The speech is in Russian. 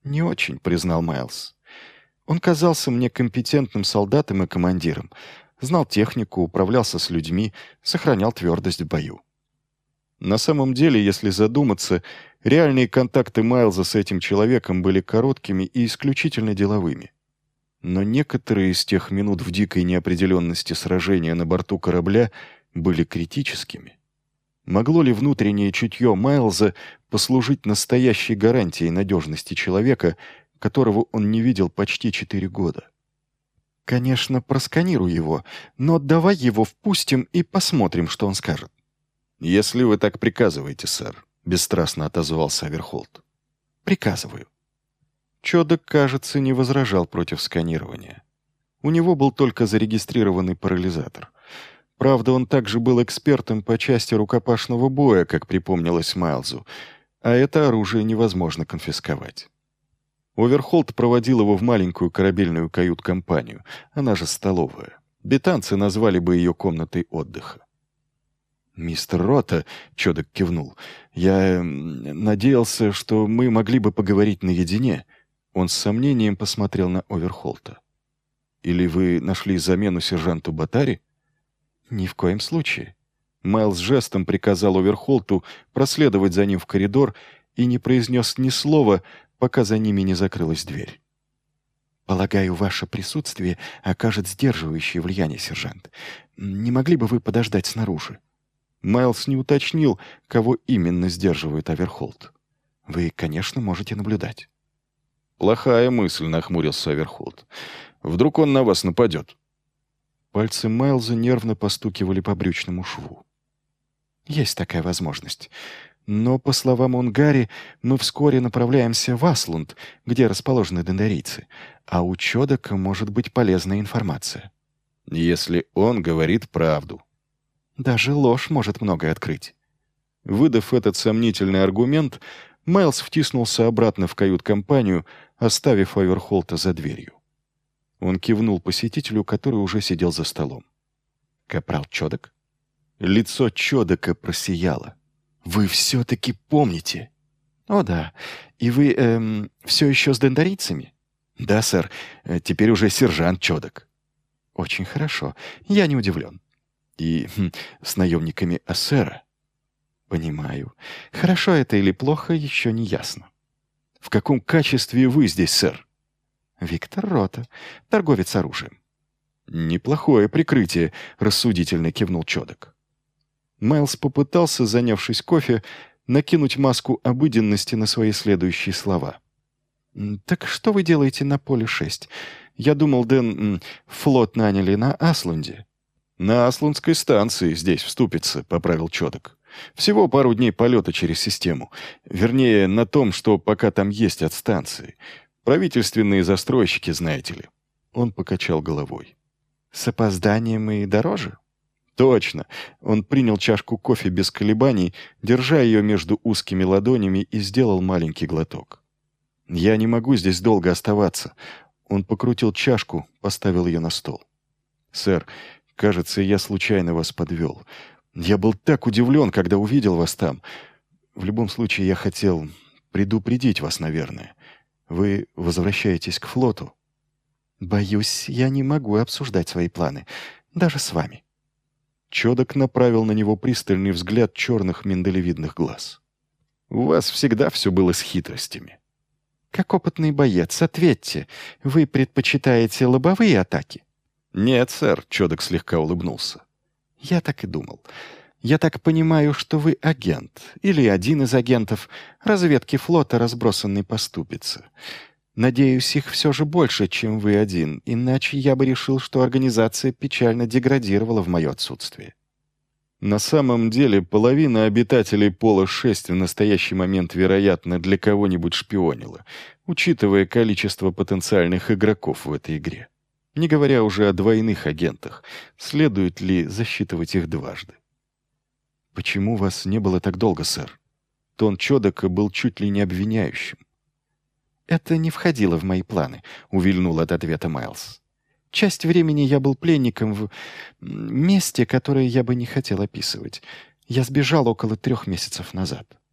«Не очень», — признал Майлз. «Он казался мне компетентным солдатом и командиром. Знал технику, управлялся с людьми, сохранял твердость в бою». На самом деле, если задуматься, реальные контакты Майлза с этим человеком были короткими и исключительно деловыми. Но некоторые из тех минут в дикой неопределенности сражения на борту корабля были критическими. Могло ли внутреннее чутье Майлза послужить настоящей гарантией надежности человека, которого он не видел почти 4 года? «Конечно, просканируй его, но давай его впустим и посмотрим, что он скажет». «Если вы так приказываете, сэр», — бесстрастно отозвался Аверхолд. «Приказываю». Чодок, кажется, не возражал против сканирования. У него был только зарегистрированный парализатор. Правда, он также был экспертом по части рукопашного боя, как припомнилось Майлзу, а это оружие невозможно конфисковать. Оверхолд проводил его в маленькую корабельную кают-компанию, она же столовая. Бетанцы назвали бы ее комнатой отдыха. «Мистер Рота», — Чодок кивнул, — «я надеялся, что мы могли бы поговорить наедине». Он с сомнением посмотрел на Оверхолта. «Или вы нашли замену сержанту Батари?» «Ни в коем случае». Майлз жестом приказал Оверхолту проследовать за ним в коридор и не произнес ни слова, пока за ними не закрылась дверь. «Полагаю, ваше присутствие окажет сдерживающее влияние, сержант. Не могли бы вы подождать снаружи?» Майлз не уточнил, кого именно сдерживает Оверхолт. «Вы, конечно, можете наблюдать». «Плохая мысль», — нахмурился Оверхолт. «Вдруг он на вас нападет?» Пальцы Майлза нервно постукивали по брючному шву. «Есть такая возможность. Но, по словам Унгари, мы вскоре направляемся в Аслунд, где расположены дендарийцы, а у Чодака может быть полезная информация». «Если он говорит правду». «Даже ложь может многое открыть». Выдав этот сомнительный аргумент, Майлз втиснулся обратно в кают-компанию, оставив Оверхолта за дверью. Он кивнул посетителю, который уже сидел за столом. «Капрал Чодак?» Лицо Чодака просияло. «Вы все-таки помните?» «О да. И вы, все еще с дендарийцами?» «Да, сэр. Теперь уже сержант Чодак». «Очень хорошо. Я не удивлен». «И с наемниками Ассера?» «Понимаю. Хорошо это или плохо, еще не ясно». «В каком качестве вы здесь, сэр?» «Виктор Рота, торговец оружием». «Неплохое прикрытие», — рассудительно кивнул Чодак. Майлз попытался, занявшись кофе, накинуть маску обыденности на свои следующие слова. «Так что вы делаете на поле 6? Я думал, Дэн, флот наняли на Аслунде». «На Аслундской станции здесь вступится», — поправил Чодак. «Всего пару дней полета через систему. Вернее, на том, что пока там есть от станции. Правительственные застройщики, знаете ли». Он покачал головой. «С опозданием и дороже?» «Точно». Он принял чашку кофе без колебаний, держа ее между узкими ладонями, и сделал маленький глоток. «Я не могу здесь долго оставаться». Он покрутил чашку, поставил ее на стол. «Сэр, кажется, я случайно вас подвел. Я был так удивлен, когда увидел вас там. В любом случае, я хотел предупредить вас, наверное. Вы возвращаетесь к флоту?» «Боюсь, я не могу обсуждать свои планы, даже с вами». Чодак направил на него пристальный взгляд черных миндалевидных глаз. «У вас всегда все было с хитростями». «Как опытный боец, ответьте, вы предпочитаете лобовые атаки?» «Нет, сэр», — Чодак слегка улыбнулся. «Я так и думал. Я так понимаю, что вы агент, или один из агентов разведки флота, разбросанный по ступице. Надеюсь, их все же больше, чем вы один, иначе я бы решил, что организация печально деградировала в мое отсутствие». На самом деле, половина обитателей пола 6 в настоящий момент, вероятно, для кого-нибудь шпионила, учитывая количество потенциальных игроков в этой игре. Не говоря уже о двойных агентах, следует ли засчитывать их дважды. «Почему вас не было так долго, сэр?» Тон Чодака был чуть ли не обвиняющим. «Это не входило в мои планы», — увильнул от ответа Майлз. «Часть времени я был пленником в месте, которое я бы не хотел описывать. Я сбежал около 3 месяцев назад».